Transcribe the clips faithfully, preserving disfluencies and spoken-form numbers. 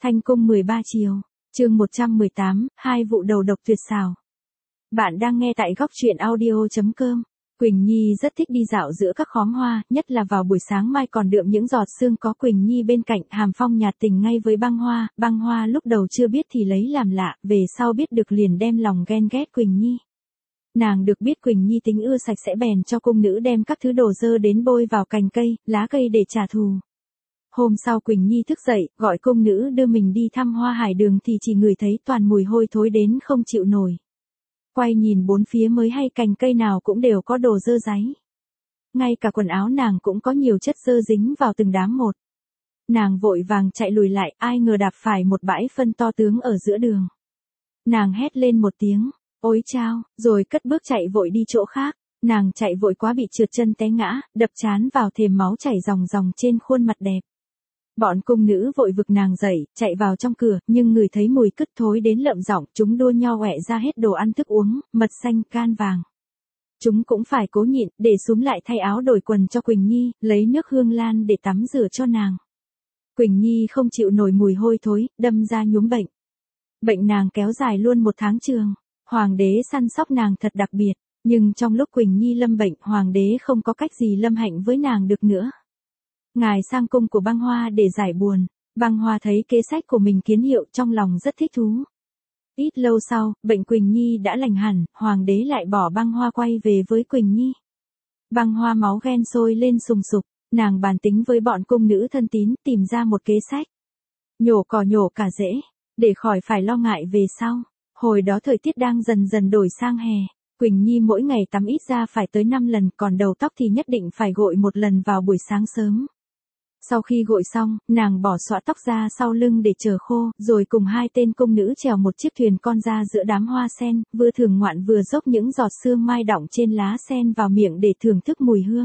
Thanh cung mười ba chiều, chương một trăm mười tám, hai vụ đầu độc tuyệt xảo. Bạn đang nghe tại góc truyện audio chấm com. Quỳnh Nhi rất thích đi dạo giữa các khóm hoa, nhất là vào buổi sáng mai còn đượm những giọt sương có Quỳnh Nhi bên cạnh. Hàm Phong nhạt tình ngay với Băng Hoa, Băng Hoa lúc đầu chưa biết thì lấy làm lạ, về sau biết được liền đem lòng ghen ghét Quỳnh Nhi. Nàng được biết Quỳnh Nhi tính ưa sạch sẽ bèn cho cung nữ đem các thứ đồ dơ đến bôi vào cành cây, lá cây để trả thù. Hôm sau Quỳnh Nhi thức dậy, gọi cung nữ đưa mình đi thăm Hoa Hải Đường thì chỉ ngửi thấy toàn mùi hôi thối đến không chịu nổi. Quay nhìn bốn phía mới hay cành cây nào cũng đều có đồ dơ dáy. Ngay cả quần áo nàng cũng có nhiều chất dơ dính vào từng đám một. Nàng vội vàng chạy lùi lại, ai ngờ đạp phải một bãi phân to tướng ở giữa đường. Nàng hét lên một tiếng, ôi chao, rồi cất bước chạy vội đi chỗ khác. Nàng chạy vội quá bị trượt chân té ngã, đập trán vào thềm, máu chảy ròng ròng trên khuôn mặt đẹp. Bọn cung nữ vội vực nàng dậy, chạy vào trong cửa, nhưng người thấy mùi cứt thối đến lợm giọng, chúng đua nhau quẹ ra hết đồ ăn thức uống, mật xanh, can vàng. Chúng cũng phải cố nhịn, để xúm lại thay áo đổi quần cho Quỳnh Nhi, lấy nước hương lan để tắm rửa cho nàng. Quỳnh Nhi không chịu nổi mùi hôi thối, đâm ra nhuốm bệnh. Bệnh nàng kéo dài luôn một tháng trường. Hoàng đế săn sóc nàng thật đặc biệt, nhưng trong lúc Quỳnh Nhi lâm bệnh, hoàng đế không có cách gì lâm hạnh với nàng được nữa. Ngài sang cung của Băng Hoa để giải buồn. Băng Hoa thấy kế sách của mình kiến hiệu, trong lòng rất thích thú. Ít lâu sau, bệnh Quỳnh Nhi đã lành hẳn, hoàng đế lại bỏ Băng Hoa quay về với Quỳnh Nhi. Băng Hoa máu ghen sôi lên sùng sục, nàng bàn tính với bọn cung nữ thân tín, tìm ra một kế sách. Nhổ cỏ nhổ cả rễ, để khỏi phải lo ngại về sau. Hồi đó thời tiết đang dần dần đổi sang hè. Quỳnh Nhi mỗi ngày tắm ít ra phải tới năm lần, còn đầu tóc thì nhất định phải gội một lần vào buổi sáng sớm. Sau khi gội xong, nàng bỏ xõa tóc ra sau lưng để chờ khô, rồi cùng hai tên cung nữ chèo một chiếc thuyền con ra giữa đám hoa sen, vừa thưởng ngoạn vừa dốc những giọt sương mai đọng trên lá sen vào miệng để thưởng thức mùi hương.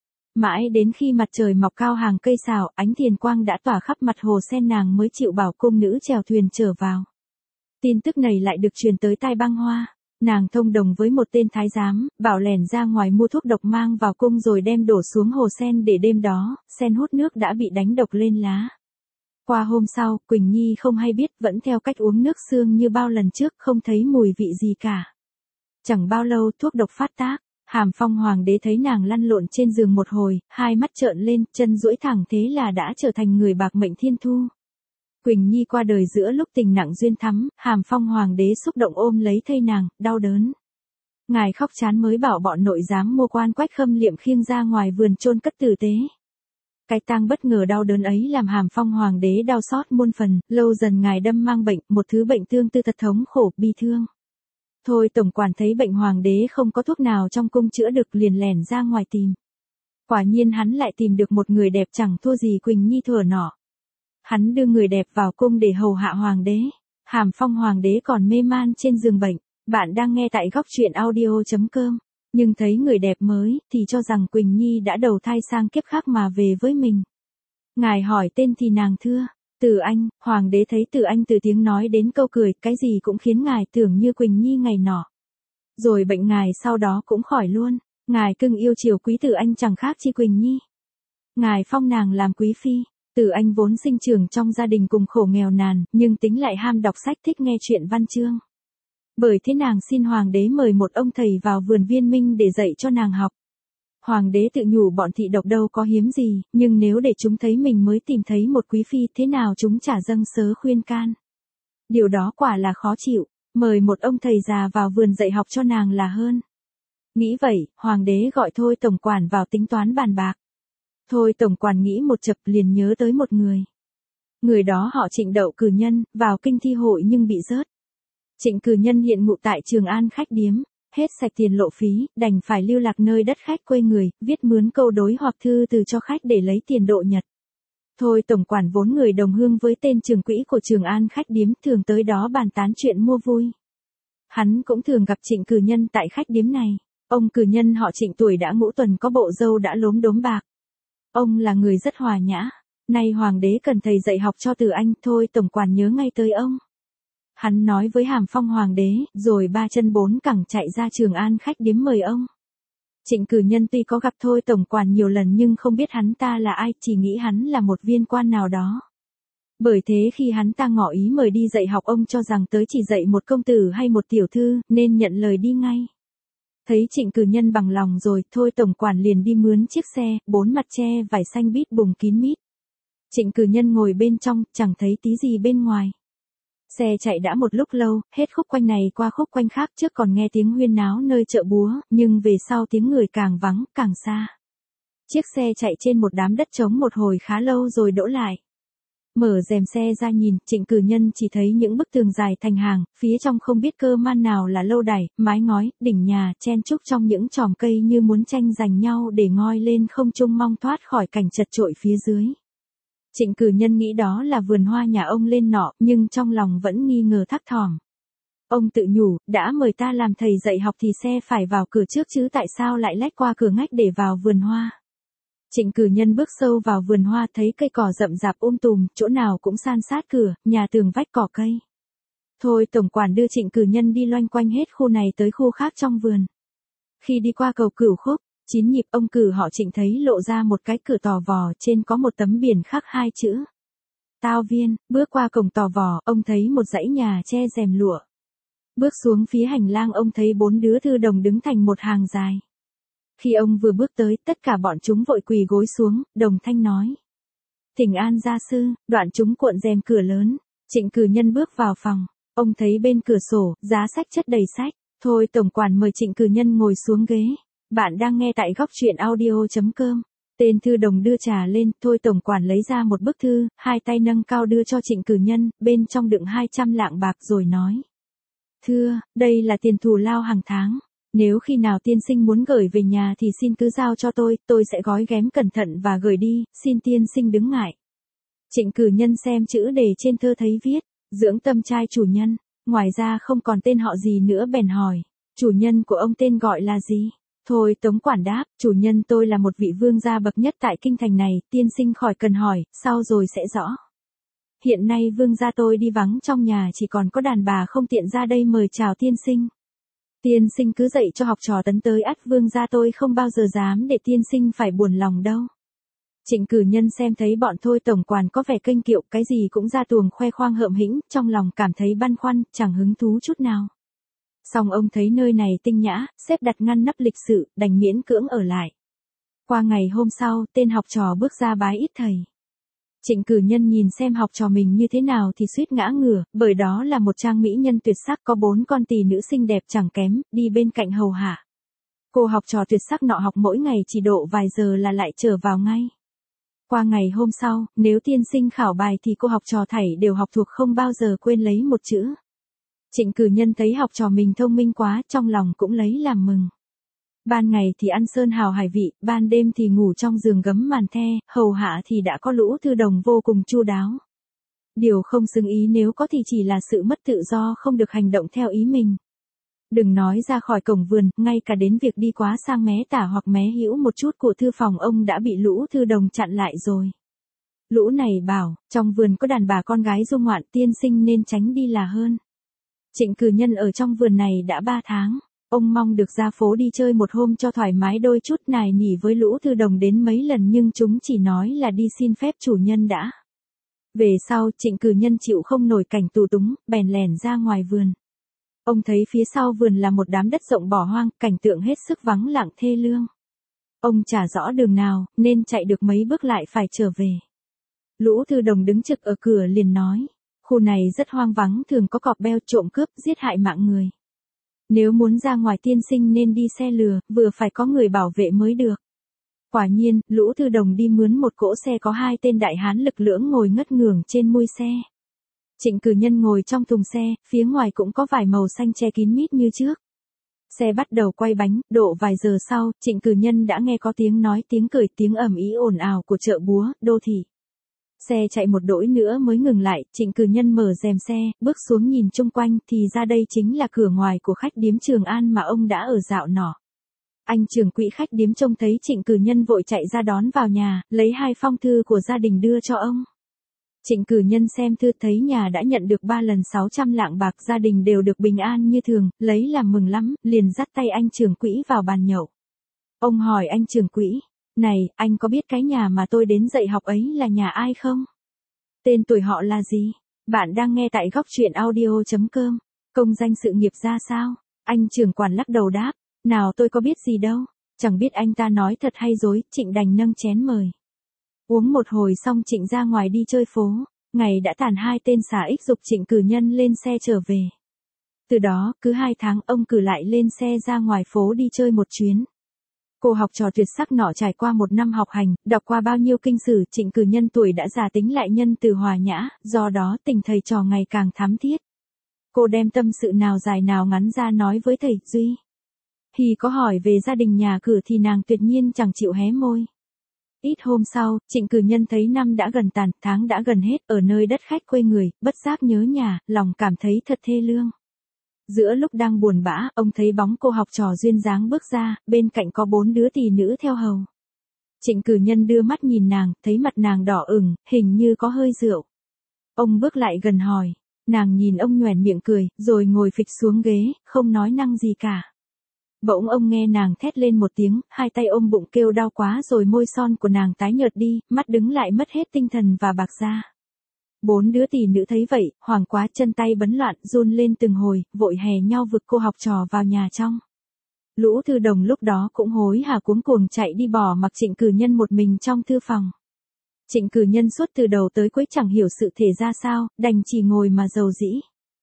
Mãi đến khi mặt trời mọc cao hàng cây sào, ánh thiền quang đã tỏa khắp mặt hồ sen, nàng mới chịu bảo cung nữ chèo thuyền trở vào. Tin tức này lại được truyền tới tai Băng Hoa. Nàng thông đồng với một tên thái giám, bảo lẻn ra ngoài mua thuốc độc mang vào cung rồi đem đổ xuống hồ sen để đêm đó, sen hút nước đã bị đánh độc lên lá. Qua hôm sau, Quỳnh Nhi không hay biết, vẫn theo cách uống nước sương như bao lần trước, không thấy mùi vị gì cả. Chẳng bao lâu thuốc độc phát tác, Hàm Phong hoàng đế thấy nàng lăn lộn trên giường một hồi, hai mắt trợn lên, chân duỗi thẳng, thế là đã trở thành người bạc mệnh thiên thu. Quỳnh Nhi qua đời giữa lúc tình nặng duyên thắm, Hàm Phong hoàng đế xúc động ôm lấy thây nàng, đau đớn. Ngài khóc chán mới bảo bọn nội giám mua quan quách khâm liệm khiêng ra ngoài vườn chôn cất tử tế. Cái tang bất ngờ đau đớn ấy làm Hàm Phong hoàng đế đau xót muôn phần, lâu dần ngài đâm mang bệnh, một thứ bệnh tương tư thật thống khổ, bi thương. Thôi tổng quản thấy bệnh hoàng đế không có thuốc nào trong cung chữa được liền lẻn ra ngoài tìm. Quả nhiên hắn lại tìm được một người đẹp chẳng thua gì Quỳnh Nhi thuở nọ. Hắn đưa người đẹp vào cung để hầu hạ hoàng đế. Hàm Phong hoàng đế còn mê man trên giường bệnh. Bạn đang nghe tại góc truyện audio chấm com. Nhưng thấy người đẹp mới, thì cho rằng Quỳnh Nhi đã đầu thai sang kiếp khác mà về với mình. Ngài hỏi tên thì nàng thưa, Từ Anh. Hoàng đế thấy Từ Anh từ tiếng nói đến câu cười, cái gì cũng khiến ngài tưởng như Quỳnh Nhi ngày nọ. Rồi bệnh ngài sau đó cũng khỏi luôn. Ngài cưng yêu chiều quý Từ Anh chẳng khác chi Quỳnh Nhi. Ngài phong nàng làm quý phi. Từ Anh vốn sinh trưởng trong gia đình cùng khổ nghèo nàn, nhưng tính lại ham đọc sách, thích nghe chuyện văn chương. Bởi thế nàng xin hoàng đế mời một ông thầy vào vườn Viên Minh để dạy cho nàng học. Hoàng đế tự nhủ bọn thị độc đâu có hiếm gì, nhưng nếu để chúng thấy mình mới tìm thấy một quý phi, thế nào chúng chả dâng sớ khuyên can. Điều đó quả là khó chịu, mời một ông thầy già vào vườn dạy học cho nàng là hơn. Nghĩ vậy, hoàng đế gọi Thôi tổng quản vào tính toán bàn bạc. Thôi tổng quản nghĩ một chập liền nhớ tới một người. Người đó họ Trịnh, đậu cử nhân, vào kinh thi hội nhưng bị rớt. Trịnh cử nhân hiện ngụ tại Trường An khách điếm, hết sạch tiền lộ phí, đành phải lưu lạc nơi đất khách quê người, viết mướn câu đối hoặc thư từ cho khách để lấy tiền độ nhật. Thôi tổng quản vốn người đồng hương với tên trường quỹ của Trường An khách điếm, thường tới đó bàn tán chuyện mua vui. Hắn cũng thường gặp Trịnh cử nhân tại khách điếm này. Ông cử nhân họ Trịnh tuổi đã ngũ tuần, có bộ râu đã lốm đốm bạc. Ông là người rất hòa nhã. Nay hoàng đế cần thầy dạy học cho Từ Anh, Thôi tổng quản nhớ ngay tới ông. Hắn nói với Hàm Phong hoàng đế, rồi ba chân bốn cẳng chạy ra Trường An khách điếm mời ông. Trịnh cử nhân tuy có gặp Thôi tổng quản nhiều lần nhưng không biết hắn ta là ai, chỉ nghĩ hắn là một viên quan nào đó. Bởi thế khi hắn ta ngỏ ý mời đi dạy học ông cho rằng tới chỉ dạy một công tử hay một tiểu thư, nên nhận lời đi ngay. Thấy Trịnh Cử Nhân bằng lòng rồi, thôi tổng quản liền đi mướn chiếc xe, bốn mặt che vải xanh bít bùng kín mít. Trịnh Cử Nhân ngồi bên trong, chẳng thấy tí gì bên ngoài. Xe chạy đã một lúc lâu, hết khúc quanh này qua khúc quanh khác, trước còn nghe tiếng huyên náo nơi chợ búa, nhưng về sau tiếng người càng vắng, càng xa. Chiếc xe chạy trên một đám đất trống một hồi khá lâu rồi đỗ lại. Mở rèm xe ra nhìn, Trịnh Cử Nhân chỉ thấy những bức tường dài thành hàng, phía trong không biết cơ man nào là lâu đài, mái ngói, đỉnh nhà, chen chúc trong những chòm cây như muốn tranh giành nhau để ngoi lên không trung mong thoát khỏi cảnh chật chội phía dưới. Trịnh Cử Nhân nghĩ đó là vườn hoa nhà ông lên nọ, nhưng trong lòng vẫn nghi ngờ thắc thỏm. Ông tự nhủ, đã mời ta làm thầy dạy học thì xe phải vào cửa trước chứ tại sao lại lách qua cửa ngách để vào vườn hoa. Trịnh Cử Nhân bước sâu vào vườn hoa thấy cây cỏ rậm rạp um tùm, chỗ nào cũng san sát cửa, nhà tường vách cỏ cây. Thôi tổng quản đưa Trịnh Cử Nhân đi loanh quanh hết khu này tới khu khác trong vườn. Khi đi qua cầu Cửu Khúc, chín nhịp ông cử họ Trịnh thấy lộ ra một cái cửa tò vò, trên có một tấm biển khắc hai chữ. Tao Viên, bước qua cổng tò vò, ông thấy một dãy nhà che rèm lụa. Bước xuống phía hành lang ông thấy bốn đứa thư đồng đứng thành một hàng dài. Khi ông vừa bước tới, tất cả bọn chúng vội quỳ gối xuống, đồng thanh nói. Thỉnh an gia sư, đoạn chúng cuộn rèm cửa lớn. Trịnh Cử Nhân bước vào phòng, ông thấy bên cửa sổ, giá sách chất đầy sách. Thôi tổng quản mời Trịnh Cử Nhân ngồi xuống ghế. Bạn đang nghe tại góc truyện audio chấm com. Tên thư đồng đưa trà lên, thôi tổng quản lấy ra một bức thư, hai tay nâng cao đưa cho Trịnh Cử Nhân, bên trong đựng hai trăm lạng bạc rồi nói. Thưa, đây là tiền thù lao hàng tháng. Nếu khi nào tiên sinh muốn gửi về nhà thì xin cứ giao cho tôi, tôi sẽ gói ghém cẩn thận và gửi đi, xin tiên sinh đứng ngại. Trịnh Cử Nhân xem chữ đề trên thơ thấy viết, dưỡng tâm trai chủ nhân, ngoài ra không còn tên họ gì nữa bèn hỏi, chủ nhân của ông tên gọi là gì? Thôi tổng quản đáp, chủ nhân tôi là một vị vương gia bậc nhất tại kinh thành này, tiên sinh khỏi cần hỏi, sau rồi sẽ rõ. Hiện nay vương gia tôi đi vắng trong nhà chỉ còn có đàn bà không tiện ra đây mời chào tiên sinh. Tiên sinh cứ dạy cho học trò tấn tới ắt vương gia tôi không bao giờ dám để tiên sinh phải buồn lòng đâu. Trịnh Cử Nhân xem thấy bọn thôi tổng quản có vẻ kênh kiệu, cái gì cũng ra tuồng khoe khoang hợm hĩnh, trong lòng cảm thấy băn khoăn, chẳng hứng thú chút nào. Xong ông thấy nơi này tinh nhã, xếp đặt ngăn nắp lịch sự, đành miễn cưỡng ở lại. Qua ngày hôm sau, tên học trò bước ra bái ít thầy. Trịnh Cử Nhân nhìn xem học trò mình như thế nào thì suýt ngã ngửa, bởi đó là một trang mỹ nhân tuyệt sắc có bốn con tỳ nữ xinh đẹp chẳng kém, đi bên cạnh hầu hạ. Cô học trò tuyệt sắc nọ học mỗi ngày chỉ độ vài giờ là lại trở vào ngay. Qua ngày hôm sau, nếu tiên sinh khảo bài thì cô học trò thảy đều học thuộc không bao giờ quên lấy một chữ. Trịnh Cử Nhân thấy học trò mình thông minh quá, trong lòng cũng lấy làm mừng. Ban ngày thì ăn sơn hào hải vị, ban đêm thì ngủ trong giường gấm màn the, hầu hạ thì đã có lũ thư đồng vô cùng chu đáo. Điều không xứng ý nếu có thì chỉ là sự mất tự do không được hành động theo ý mình. Đừng nói ra khỏi cổng vườn, ngay cả đến việc đi quá sang mé tả hoặc mé hữu một chút của thư phòng ông đã bị lũ thư đồng chặn lại rồi. Lũ này bảo, trong vườn có đàn bà con gái du ngoạn, tiên sinh nên tránh đi là hơn. Trịnh Cử Nhân ở trong vườn này đã ba tháng. Ông mong được ra phố đi chơi một hôm cho thoải mái đôi chút, nài nỉ với lũ thư đồng đến mấy lần nhưng chúng chỉ nói là đi xin phép chủ nhân đã. Về sau, Trịnh Cử Nhân chịu không nổi cảnh tù túng, bèn lẻn ra ngoài vườn. Ông thấy phía sau vườn là một đám đất rộng bỏ hoang, cảnh tượng hết sức vắng lặng thê lương. Ông chả rõ đường nào, nên chạy được mấy bước lại phải trở về. Lũ thư đồng đứng trực ở cửa liền nói, khu này rất hoang vắng, thường có cọp beo trộm cướp giết hại mạng người. Nếu muốn ra ngoài tiên sinh nên đi xe lừa, vừa phải có người bảo vệ mới được. Quả nhiên, lũ thư đồng đi mướn một cỗ xe có hai tên đại hán lực lưỡng ngồi ngất ngưởng trên mui xe. Trịnh Cử Nhân ngồi trong thùng xe, phía ngoài cũng có vải màu xanh che kín mít như trước. Xe bắt đầu quay bánh, độ vài giờ sau, Trịnh Cử Nhân đã nghe có tiếng nói, tiếng cười, tiếng ầm ĩ ồn ào của chợ búa, đô thị. Xe chạy một đỗi nữa mới ngừng lại, Trịnh Cử Nhân mở rèm xe, bước xuống nhìn chung quanh thì ra đây chính là cửa ngoài của khách điếm Trường An mà ông đã ở dạo nọ. Anh trưởng quỹ khách điếm trông thấy Trịnh Cử Nhân vội chạy ra đón vào nhà, lấy hai phong thư của gia đình đưa cho ông. Trịnh Cử Nhân xem thư thấy nhà đã nhận được ba lần sáu trăm lạng bạc, gia đình đều được bình an như thường, lấy làm mừng lắm, liền dắt tay anh trưởng quỹ vào bàn nhậu. Ông hỏi anh trưởng quỹ, này, anh có biết cái nhà mà tôi đến dạy học ấy là nhà ai không? Tên tuổi họ là gì? Bạn đang nghe tại góc truyện audio.com. Công danh sự nghiệp ra sao? Anh trưởng quản lắc đầu đáp. Nào tôi có biết gì đâu. Chẳng biết anh ta nói thật hay dối, Trịnh đành nâng chén mời. Uống một hồi xong Trịnh ra ngoài đi chơi phố. Ngày đã tàn hai tên xà ích giục Trịnh cử nhân lên xe trở về. Từ đó, cứ hai tháng ông cử lại lên xe ra ngoài phố đi chơi một chuyến. Cô học trò tuyệt sắc nọ trải qua một năm học hành, đọc qua bao nhiêu kinh sử, Trịnh cử nhân tuổi đã già tính lại nhân từ hòa nhã, do đó tình thầy trò ngày càng thắm thiết. Cô đem tâm sự nào dài nào ngắn ra nói với thầy Duy. Thì có hỏi về gia đình nhà cửa thì nàng tuyệt nhiên chẳng chịu hé môi. Ít hôm sau, Trịnh cử nhân thấy năm đã gần tàn, tháng đã gần hết, ở nơi đất khách quê người, bất giác nhớ nhà, lòng cảm thấy thật thê lương. Giữa lúc đang buồn bã, ông thấy bóng cô học trò duyên dáng bước ra, bên cạnh có bốn đứa tỳ nữ theo hầu. Trịnh cử nhân đưa mắt nhìn nàng, thấy mặt nàng đỏ ửng, hình như có hơi rượu. Ông bước lại gần hỏi, nàng nhìn ông nhoẻn miệng cười, rồi ngồi phịch xuống ghế, không nói năng gì cả. Bỗng ông nghe nàng thét lên một tiếng, hai tay ôm bụng kêu đau quá rồi môi son của nàng tái nhợt đi, mắt đứng lại mất hết tinh thần và bạc ra. Bốn đứa tỳ nữ thấy vậy, hoảng quá chân tay bấn loạn, run lên từng hồi, vội hè nhau vực cô học trò vào nhà trong. Lũ thư đồng lúc đó cũng hối hả cuống cuồng chạy đi bỏ mặc Trịnh cử nhân một mình trong thư phòng. Trịnh cử nhân suốt từ đầu tới cuối chẳng hiểu sự thể ra sao, đành chỉ ngồi mà dầu dĩ.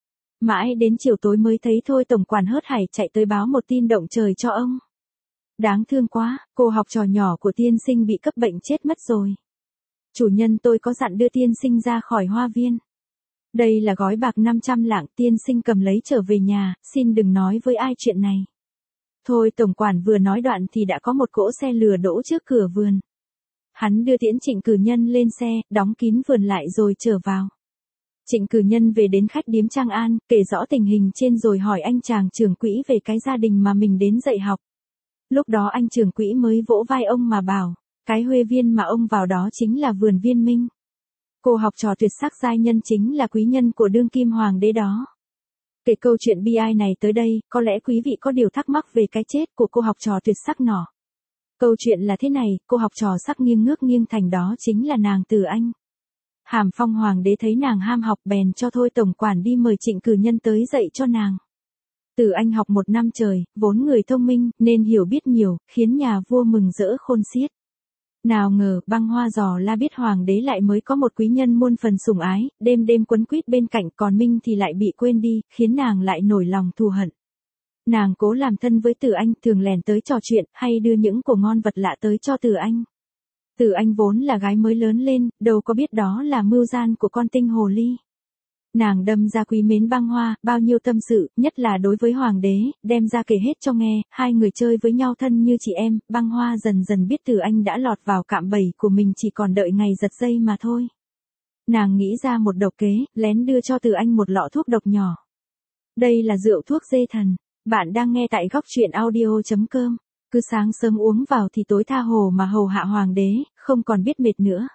Mãi đến chiều tối mới thấy thôi tổng quản hớt hải chạy tới báo một tin động trời cho ông. Đáng thương quá, cô học trò nhỏ của tiên sinh bị cấp bệnh chết mất rồi. Chủ nhân tôi có dặn đưa tiên sinh ra khỏi hoa viên. Đây là gói bạc năm trăm lạng, tiên sinh cầm lấy trở về nhà, xin đừng nói với ai chuyện này. Thôi tổng quản vừa nói đoạn thì đã có một cỗ xe lừa đỗ trước cửa vườn. Hắn đưa tiễn Trịnh cử nhân lên xe, đóng kín vườn lại rồi trở vào. Trịnh cử nhân về đến khách điếm Trang An, kể rõ tình hình trên rồi hỏi anh chàng trưởng quỹ về cái gia đình mà mình đến dạy học. Lúc đó anh trưởng quỹ mới vỗ vai ông mà bảo, cái huê viên mà ông vào đó chính là vườn Viên Minh. Cô học trò tuyệt sắc giai nhân chính là quý nhân của đương kim hoàng đế đó. Kể câu chuyện bi ai này tới đây, có lẽ quý vị có điều thắc mắc về cái chết của cô học trò tuyệt sắc nọ. Câu chuyện là thế này, cô học trò sắc nghiêng ngước nghiêng thành đó chính là nàng Từ Anh. Hàm Phong hoàng đế thấy nàng ham học bèn cho thôi tổng quản đi mời Trịnh cử nhân tới dạy cho nàng. Từ Anh học một năm trời, vốn người thông minh, nên hiểu biết nhiều, khiến nhà vua mừng rỡ khôn xiết. Nào ngờ, Băng Hoa Giò La biết hoàng đế lại mới có một quý nhân muôn phần sủng ái, đêm đêm quấn quýt bên cạnh, còn Minh thì lại bị quên đi, khiến nàng lại nổi lòng thù hận. Nàng cố làm thân với Từ Anh, thường lèn tới trò chuyện, hay đưa những của ngon vật lạ tới cho Từ Anh. Từ Anh vốn là gái mới lớn lên, đâu có biết đó là mưu gian của con tinh hồ ly. Nàng đâm ra quý mến Băng Hoa, bao nhiêu tâm sự, nhất là đối với hoàng đế, đem ra kể hết cho nghe, hai người chơi với nhau thân như chị em, Băng Hoa dần dần biết Từ Anh đã lọt vào cạm bẫy của mình, chỉ còn đợi ngày giật dây mà thôi. Nàng nghĩ ra một độc kế, lén đưa cho Từ Anh một lọ thuốc độc nhỏ. Đây là rượu thuốc dê thần. Bạn đang nghe tại góc truyện audio.com. Cứ sáng sớm uống vào thì tối tha hồ mà hầu hạ hoàng đế, không còn biết mệt nữa.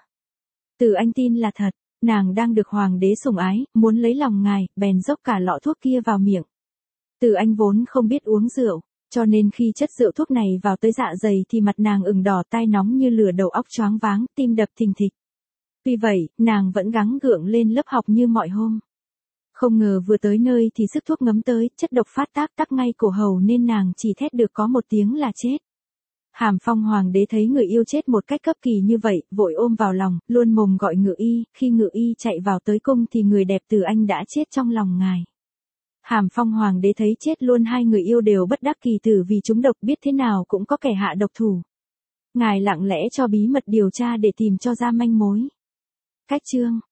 Từ Anh tin là thật, nàng đang được hoàng đế sủng ái, muốn lấy lòng ngài, bèn dốc cả lọ thuốc kia vào miệng. Từ Anh vốn không biết uống rượu, cho nên khi chất rượu thuốc này vào tới dạ dày thì mặt nàng ửng đỏ, tai nóng như lửa, đầu óc choáng váng, tim đập thình thịch. Tuy vậy, nàng vẫn gắng gượng lên lớp học như mọi hôm. Không ngờ vừa tới nơi thì sức thuốc ngấm tới, chất độc phát tác tắc ngay cổ hầu nên nàng chỉ thét được có một tiếng là chết. Hàm Phong hoàng đế thấy người yêu chết một cách cấp kỳ như vậy, vội ôm vào lòng, luôn mồm gọi ngự y, khi ngự y chạy vào tới cung thì người đẹp Từ Anh đã chết trong lòng ngài. Hàm Phong hoàng đế thấy chết luôn hai người yêu đều bất đắc kỳ tử vì chúng độc, biết thế nào cũng có kẻ hạ độc thủ. Ngài lặng lẽ cho bí mật điều tra để tìm cho ra manh mối. Cách chương